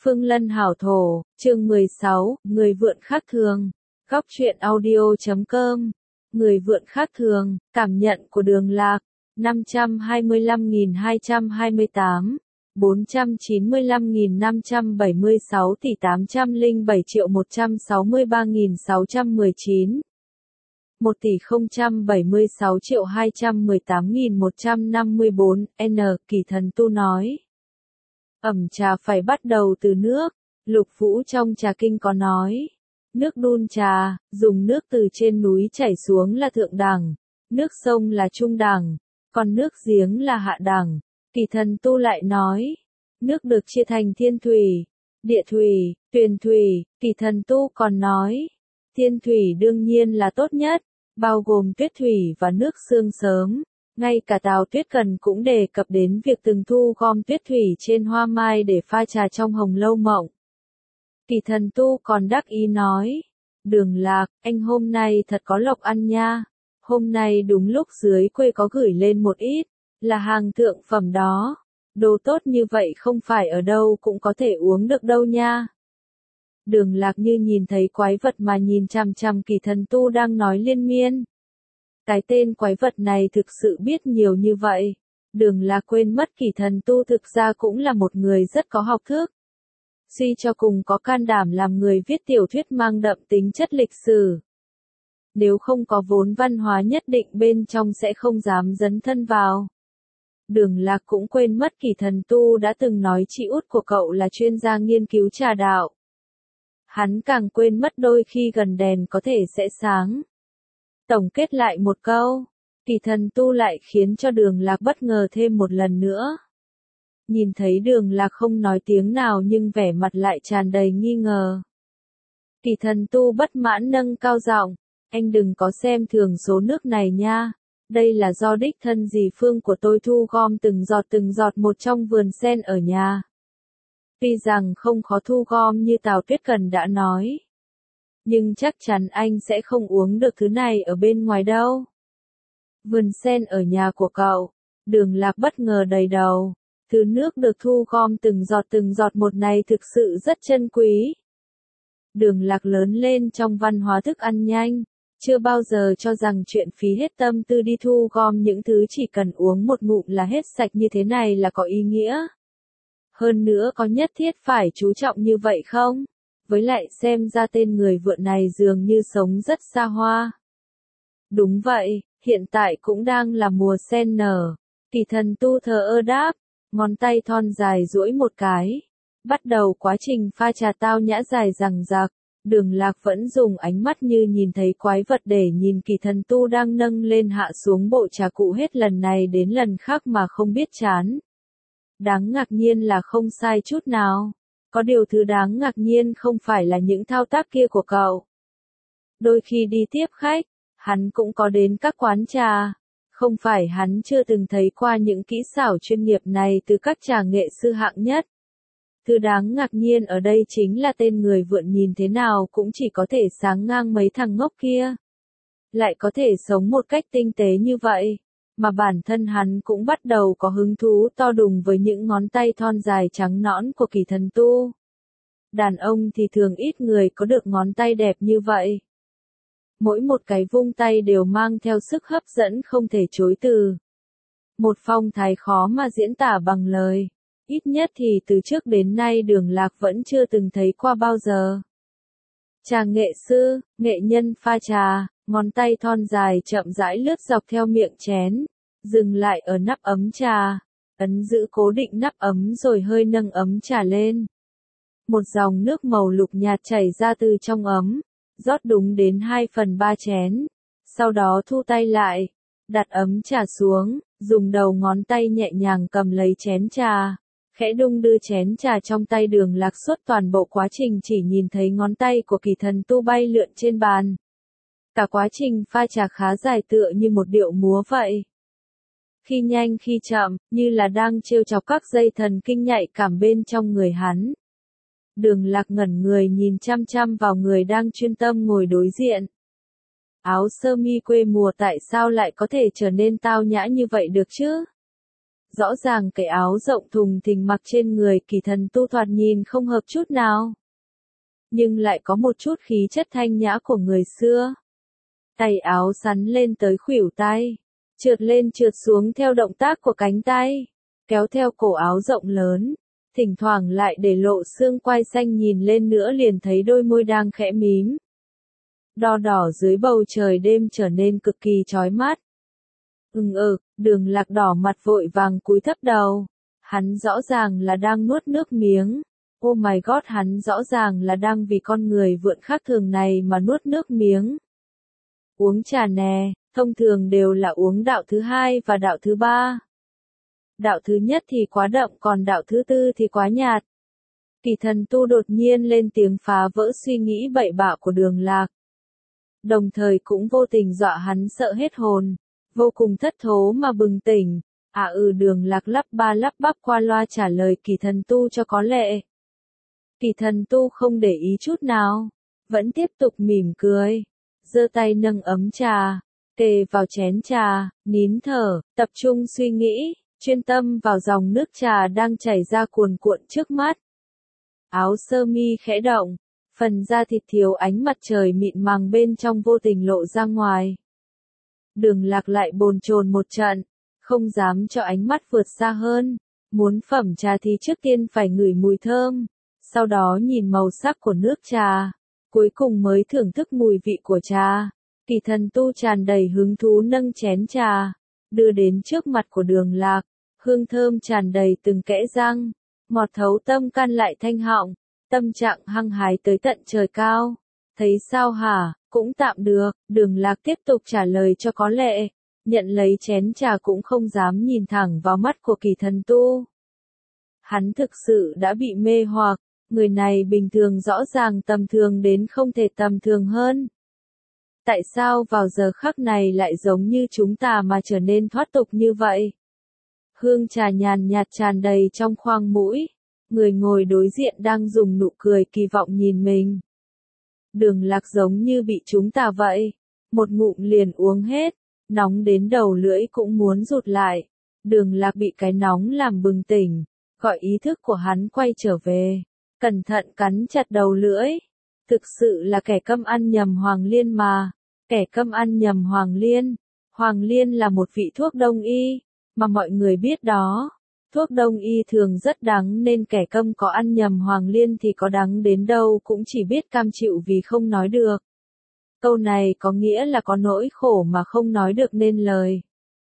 Phương Lân hảo thổ, chương 16, người vượn khác thường. Góc truyện audio.com. Người vượn khác thường, cảm nhận của Đường Lạc. 525.228, 495.576 tỷ 807.163.619. 1 tỷ 076.218.154, N. Kỳ Thần Tu nói. Ẩm trà phải bắt đầu từ nước. Lục Vũ trong Trà Kinh có nói. Nước đun trà, dùng nước từ trên núi chảy xuống là thượng đẳng, nước sông là trung đẳng, còn nước giếng là hạ đẳng. Kỳ Thần Tu lại nói. Nước được chia thành thiên thủy, địa thủy, tuyền thủy. Kỳ Thần Tu còn nói. Thiên thủy đương nhiên là tốt nhất, bao gồm tuyết thủy và nước sương sớm. Ngay cả Tào Tuyết Cần cũng đề cập đến việc từng thu gom tuyết thủy trên hoa mai để pha trà trong Hồng Lâu Mộng. Kỳ Thần Tu còn đắc ý nói. Đường Lạc, anh hôm nay thật có lộc ăn nha. Hôm nay đúng lúc dưới quê có gửi lên một ít, là hàng thượng phẩm đó. Đồ tốt như vậy không phải ở đâu cũng có thể uống được đâu nha. Đường Lạc như nhìn thấy quái vật mà nhìn chằm chằm Kỳ Thần Tu đang nói liên miên. Cái tên quái vật này thực sự biết nhiều như vậy. Đường Lạc quên mất Kỳ Thần Tu thực ra cũng là một người rất có học thức. Suy cho cùng có can đảm làm người viết tiểu thuyết mang đậm tính chất lịch sử. Nếu không có vốn văn hóa nhất định bên trong sẽ không dám dấn thân vào. Đường Lạc cũng quên mất Kỳ Thần Tu đã từng nói chị út của cậu là chuyên gia nghiên cứu trà đạo. Hắn càng quên mất đôi khi gần đèn có thể sẽ sáng. Tổng kết lại một câu, Kỳ Thần Tu lại khiến cho Đường Lạc bất ngờ thêm một lần nữa. Nhìn thấy Đường Lạc không nói tiếng nào nhưng vẻ mặt lại tràn đầy nghi ngờ. Kỳ Thần Tu bất mãn nâng cao giọng, anh đừng có xem thường số nước này nha. Đây là do đích thân dì Phương của tôi thu gom từng giọt một trong vườn sen ở nhà. Tuy rằng không khó thu gom như Tào Tuyết Cần đã nói. Nhưng chắc chắn anh sẽ không uống được thứ này ở bên ngoài đâu. Vườn sen ở nhà của cậu. Đường Lạc bất ngờ đầy đầu. Thứ nước được thu gom từng giọt một này thực sự rất chân quý. Đường Lạc lớn lên trong văn hóa thức ăn nhanh. Chưa bao giờ cho rằng chuyện phí hết tâm tư đi thu gom những thứ chỉ cần uống một ngụm là hết sạch như thế này là có ý nghĩa. Hơn nữa có nhất thiết phải chú trọng như vậy không? Với lại xem ra tên người vượn này dường như sống rất xa hoa. Đúng vậy, hiện tại cũng đang là mùa sen nở. Kỳ Thần Tu thờ ơ đáp, ngón tay thon dài duỗi một cái. Bắt đầu quá trình pha trà tao nhã dài dằng dặc. Đường Lạc vẫn dùng ánh mắt như nhìn thấy quái vật để nhìn Kỳ Thần Tu đang nâng lên hạ xuống bộ trà cụ hết lần này đến lần khác mà không biết chán. Đáng ngạc nhiên là không sai chút nào. Có điều thứ đáng ngạc nhiên không phải là những thao tác kia của cậu. Đôi khi đi tiếp khách, hắn cũng có đến các quán trà. Không phải hắn chưa từng thấy qua những kỹ xảo chuyên nghiệp này từ các trà nghệ sư hạng nhất. Thứ đáng ngạc nhiên ở đây chính là tên người vượn nhìn thế nào cũng chỉ có thể sáng ngang mấy thằng ngốc kia. Lại có thể sống một cách tinh tế như vậy. Mà bản thân hắn cũng bắt đầu có hứng thú to đùng với những ngón tay thon dài trắng nõn của Kỳ Thần Tu. Đàn ông thì thường ít người có được ngón tay đẹp như vậy. Mỗi một cái vung tay đều mang theo sức hấp dẫn không thể chối từ. Một phong thái khó mà diễn tả bằng lời. Ít nhất thì từ trước đến nay Đường Lạc vẫn chưa từng thấy qua bao giờ. Trà nghệ sư, nghệ nhân pha trà, ngón tay thon dài chậm rãi lướt dọc theo miệng chén, dừng lại ở nắp ấm trà, ấn giữ cố định nắp ấm rồi hơi nâng ấm trà lên. Một dòng nước màu lục nhạt chảy ra từ trong ấm, rót đúng đến 2/3 chén, sau đó thu tay lại, đặt ấm trà xuống, dùng đầu ngón tay nhẹ nhàng cầm lấy chén trà. Khẽ đung đưa chén trà trong tay Đường Lạc suốt toàn bộ quá trình chỉ nhìn thấy ngón tay của Kỳ Thần Tu bay lượn trên bàn. Cả quá trình pha trà khá dài tựa như một điệu múa vậy. Khi nhanh khi chậm, như là đang trêu chọc các dây thần kinh nhạy cảm bên trong người hắn. Đường Lạc ngẩn người nhìn chăm chăm vào người đang chuyên tâm ngồi đối diện. Áo sơ mi quê mùa tại sao lại có thể trở nên tao nhã như vậy được chứ? Rõ ràng cái áo rộng thùng thình mặc trên người Kỳ Thần Tu thoạt nhìn không hợp chút nào. Nhưng lại có một chút khí chất thanh nhã của người xưa. Tay áo sắn lên tới khuỷu tay, trượt lên trượt xuống theo động tác của cánh tay, kéo theo cổ áo rộng lớn, thỉnh thoảng lại để lộ xương quai xanh, nhìn lên nữa liền thấy đôi môi đang khẽ mím. Đo đỏ dưới bầu trời đêm trở nên cực kỳ chói mắt. Đường Lạc đỏ mặt vội vàng cúi thấp đầu. Hắn rõ ràng là đang nuốt nước miếng. Oh my god, hắn rõ ràng là đang vì con người vượn khác thường này mà nuốt nước miếng. Uống trà nè, thông thường đều là uống đạo thứ hai và đạo thứ ba. Đạo thứ nhất thì quá đậm, còn đạo thứ tư thì quá nhạt. Kỳ Thần Tu đột nhiên lên tiếng phá vỡ suy nghĩ bậy bạ của Đường Lạc. Đồng thời cũng vô tình dọa hắn sợ hết hồn, vô cùng thất thố mà bừng tỉnh. Đường Lạc lắp ba lắp bắp qua loa trả lời Kỳ Thần Tu cho có lệ. Kỳ Thần Tu không để ý chút nào, vẫn tiếp tục mỉm cười, giơ tay nâng ấm trà, kề vào chén trà, nín thở, tập trung suy nghĩ, chuyên tâm vào dòng nước trà đang chảy ra cuồn cuộn trước mắt. Áo sơ mi khẽ động, phần da thịt thiếu ánh mặt trời mịn màng bên trong vô tình lộ ra ngoài. Đường Lạc lại bồn chồn một trận, không dám cho ánh mắt vượt xa hơn, muốn phẩm trà thì trước tiên phải ngửi mùi thơm, sau đó nhìn màu sắc của nước trà, cuối cùng mới thưởng thức mùi vị của trà. Kỳ Thần Tu tràn đầy hứng thú nâng chén trà, đưa đến trước mặt của Đường Lạc, hương thơm tràn đầy từng kẽ răng, ngọt thấu tâm can lại thanh họng, tâm trạng hăng hái tới tận trời cao. Thấy sao hả, cũng tạm được, Đường Lạc tiếp tục trả lời cho có lệ, nhận lấy chén trà cũng không dám nhìn thẳng vào mắt của Kỳ Thần Tu. Hắn thực sự đã bị mê hoặc, người này bình thường rõ ràng tầm thường đến không thể tầm thường hơn. Tại sao vào giờ khắc này lại giống như chúng ta mà trở nên thoát tục như vậy? Hương trà nhàn nhạt tràn đầy trong khoang mũi, người ngồi đối diện đang dùng nụ cười kỳ vọng nhìn mình. Đường Lạc giống như bị chúng ta vậy, một ngụm liền uống hết, nóng đến đầu lưỡi cũng muốn rụt lại. Đường Lạc bị cái nóng làm bừng tỉnh, gọi ý thức của hắn quay trở về, cẩn thận cắn chặt đầu lưỡi. Thực sự là kẻ câm ăn nhầm Hoàng Liên mà, kẻ câm ăn nhầm Hoàng Liên. Hoàng Liên là một vị thuốc đông y, mà mọi người biết đó. Thuốc đông y thường rất đắng nên kẻ câm có ăn nhầm Hoàng Liên thì có đắng đến đâu cũng chỉ biết cam chịu vì không nói được. Câu này có nghĩa là có nỗi khổ mà không nói được nên lời.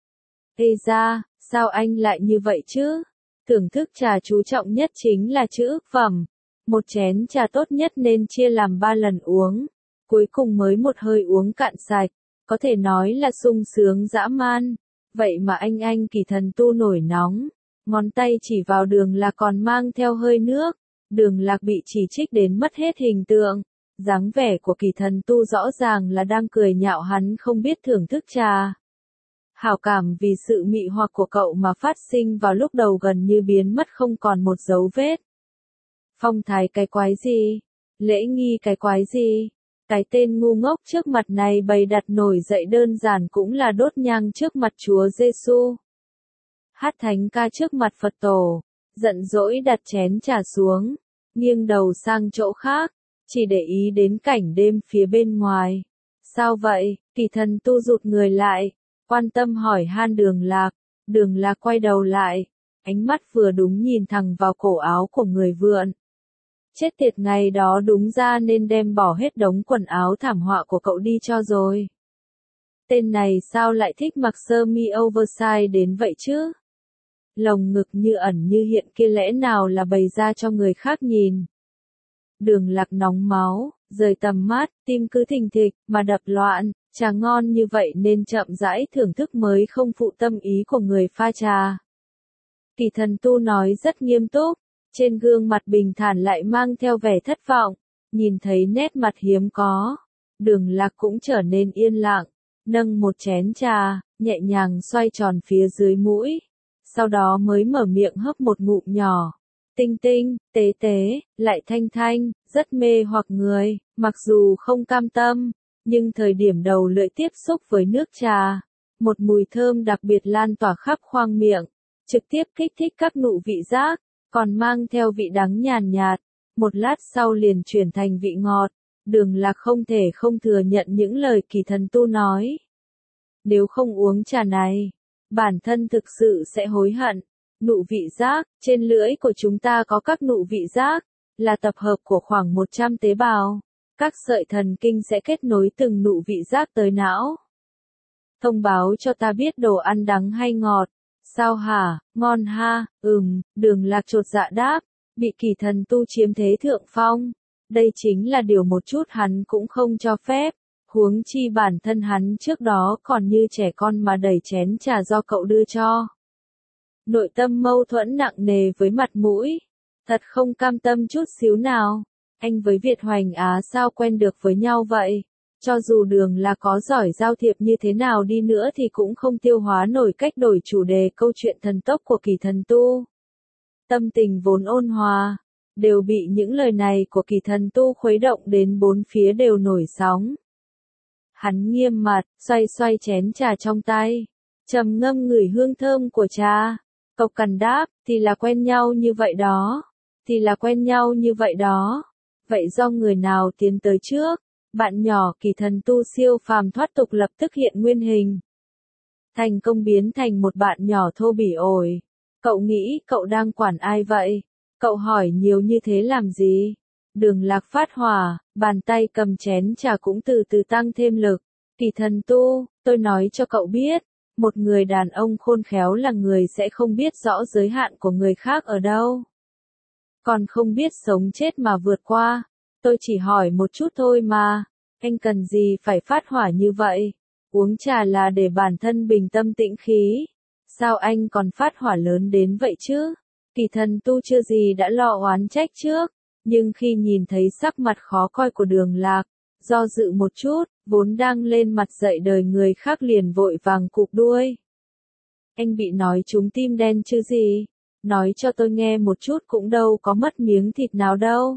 Ê ra, sao anh lại như vậy chứ? Thưởng thức trà chú trọng nhất chính là chữ phẩm. Một chén trà tốt nhất nên chia làm 3 lần uống, cuối cùng mới một hơi uống cạn sạch, có thể nói là sung sướng dã man. Vậy mà anh Kỳ Thần Tu nổi nóng, ngón tay chỉ vào Đường Lạc còn mang theo hơi nước. Đường Lạc bị chỉ trích đến mất hết hình tượng, dáng vẻ của Kỳ Thần Tu rõ ràng là đang cười nhạo hắn không biết thưởng thức trà. Hảo cảm vì sự mị hoặc của cậu mà phát sinh vào lúc đầu gần như biến mất không còn một dấu vết. Phong thái cái quái gì? Lễ nghi cái quái gì? Cái tên ngu ngốc trước mặt này bày đặt nổi dậy đơn giản cũng là đốt nhang trước mặt Chúa Giêsu, hát thánh ca trước mặt Phật tổ, giận dỗi đặt chén trà xuống, nghiêng đầu sang chỗ khác, chỉ để ý đến cảnh đêm phía bên ngoài. Sao vậy? Kỳ Thần Tu rụt người lại, quan tâm hỏi han Đường Lạc. Đường Lạc quay đầu lại, ánh mắt vừa đúng nhìn thẳng vào cổ áo của người vượn. Chết tiệt, ngày đó đúng ra nên đem bỏ hết đống quần áo thảm họa của cậu đi cho rồi. Tên này sao lại thích mặc sơ mi oversize đến vậy chứ? Lồng ngực như ẩn như hiện kia lẽ nào là bày ra cho người khác nhìn? Đường Lạc nóng máu, rời tầm mắt, tim cứ thình thịch, mà đập loạn, trà ngon như vậy nên chậm rãi thưởng thức mới không phụ tâm ý của người pha trà. Kỳ Thần Tu nói rất nghiêm túc, trên gương mặt bình thản lại mang theo vẻ thất vọng, nhìn thấy nét mặt hiếm có. Đường Lạc cũng trở nên yên lặng, nâng một chén trà, nhẹ nhàng xoay tròn phía dưới mũi, sau đó mới mở miệng hấp một ngụm nhỏ. Tinh tinh, tế tế, lại thanh thanh, rất mê hoặc người, mặc dù không cam tâm, nhưng thời điểm đầu lưỡi tiếp xúc với nước trà, một mùi thơm đặc biệt lan tỏa khắp khoang miệng, trực tiếp kích thích các nụ vị giác, còn mang theo vị đắng nhàn nhạt, một lát sau liền chuyển thành vị ngọt. Đường Lạc không thể không thừa nhận những lời Kỳ Thần Tu nói. Nếu không uống trà này, bản thân thực sự sẽ hối hận. Nụ vị giác, trên lưỡi của chúng ta có các nụ vị giác, là tập hợp của khoảng 100 tế bào. Các sợi thần kinh sẽ kết nối từng nụ vị giác tới não. Thông báo cho ta biết đồ ăn đắng hay ngọt. Sao hả, ngon ha, Đường Lạc chột dạ đáp, bị Kỳ Thần Tu chiếm thế thượng phong. Đây chính là điều một chút hắn cũng không cho phép. Huống chi bản thân hắn trước đó còn như trẻ con mà đẩy chén trà do cậu đưa cho. Nội tâm mâu thuẫn nặng nề với mặt mũi. Thật không cam tâm chút xíu nào. Anh với Việt Hoành Á sao quen được với nhau vậy? Cho dù Đường Lạc có giỏi giao thiệp như thế nào đi nữa thì cũng không tiêu hóa nổi cách đổi chủ đề câu chuyện thần tốc của Kỳ Thần Tu. Tâm tình vốn ôn hòa, đều bị những lời này của Kỳ Thần Tu khuấy động đến bốn phía đều nổi sóng. Hắn nghiêm mặt, xoay xoay chén trà trong tay, trầm ngâm ngửi hương thơm của trà. Cậu Cằn đáp, thì là quen nhau như vậy đó. Thì là quen nhau như vậy đó. Vậy do người nào tiến tới trước? Bạn nhỏ Kỳ Thần Tu siêu phàm thoát tục lập tức hiện nguyên hình. Thành công biến thành một bạn nhỏ thô bỉ ổi. Cậu nghĩ cậu đang quản ai vậy? Cậu hỏi nhiều như thế làm gì? Đường Lạc phát hỏa, bàn tay cầm chén trà cũng từ từ tăng thêm lực. Kỳ Thần Tu, tôi nói cho cậu biết, một người đàn ông khôn khéo là người sẽ không biết rõ giới hạn của người khác ở đâu. Còn không biết sống chết mà vượt qua. Tôi chỉ hỏi một chút thôi mà, anh cần gì phải phát hỏa như vậy? Uống trà là để bản thân bình tâm tĩnh khí. Sao anh còn phát hỏa lớn đến vậy chứ? Kỳ Thần Tu chưa gì đã lo oán trách trước, nhưng khi nhìn thấy sắc mặt khó coi của Đường Lạc, do dự một chút, vốn đang lên mặt dậy đời người khác liền vội vàng cụp đuôi. Anh bị nói trúng tim đen chứ gì? Nói cho tôi nghe một chút cũng đâu có mất miếng thịt nào đâu.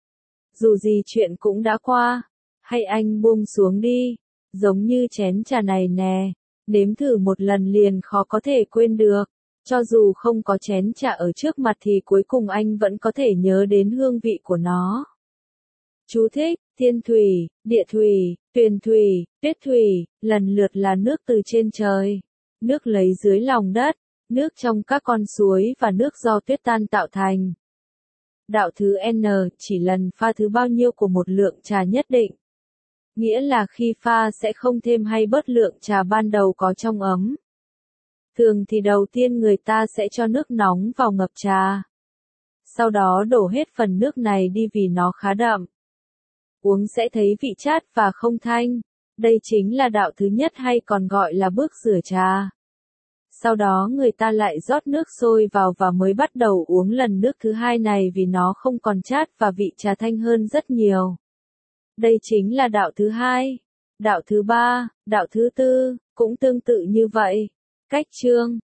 Dù gì chuyện cũng đã qua, hay anh buông xuống đi, giống như chén trà này nè, nếm thử một lần liền khó có thể quên được. Cho dù không có chén trà ở trước mặt thì cuối cùng anh vẫn có thể nhớ đến hương vị của nó. Chú thích, thiên thủy, địa thủy, tuyền thủy, tuyết thủy, lần lượt là nước từ trên trời, nước lấy dưới lòng đất, nước trong các con suối và nước do tuyết tan tạo thành. Đạo thứ N chỉ lần pha thứ bao nhiêu của một lượng trà nhất định. Nghĩa là khi pha sẽ không thêm hay bớt lượng trà ban đầu có trong ấm. Thường thì đầu tiên người ta sẽ cho nước nóng vào ngập trà. Sau đó đổ hết phần nước này đi vì nó khá đậm. Uống sẽ thấy vị chát và không thanh. Đây chính là đạo thứ nhất hay còn gọi là bước rửa trà. Sau đó người ta lại rót nước sôi vào và mới bắt đầu uống lần nước thứ hai này vì nó không còn chát và vị trà thanh hơn rất nhiều. Đây chính là đạo thứ hai. Đạo thứ ba, đạo thứ tư, cũng tương tự như vậy. Cách chương